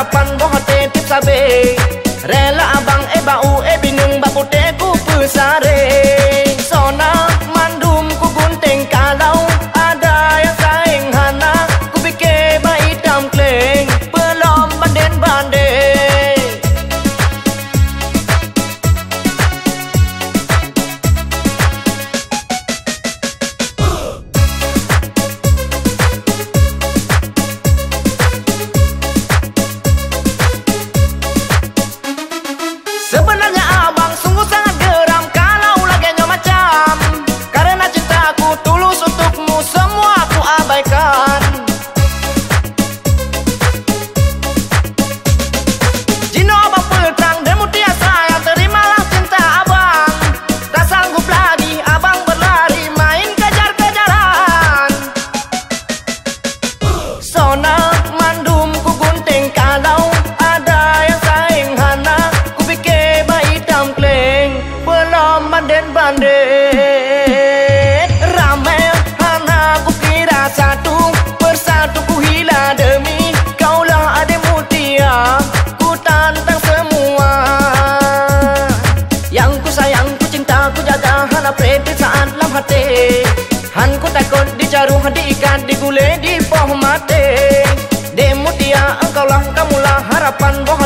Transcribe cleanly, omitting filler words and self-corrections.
harapan boh hati tip sabe. Rela abang bau bingung bapute ku pesare. Sona mandum ku gunting kalau ada yang saing hana. Ku fikir baik hitam kleng belum banden-banden. Sebenarnya abang sungguh sangat geram kalau laginya macam. Karena cintaku tulus untukmu semua aku abaikan. Jino abang perang dan mutia saya terimalah cinta abang. Tak sanggup lagi abang berlari main kejar-kejaran. Sona mandum ku gunting kalau ada yang saing hana. Belum banden-banden. Ramai hana ku kira satu persatu ku hila demi kaulah adik mutia. Ku tantang semua. Yang ku sayang ku cinta ku jaga hana pede saat lam hati. Han ku takut dijaruh diikat digulai di pohon mati. Dek mutia engkaulah kamulah harapan boh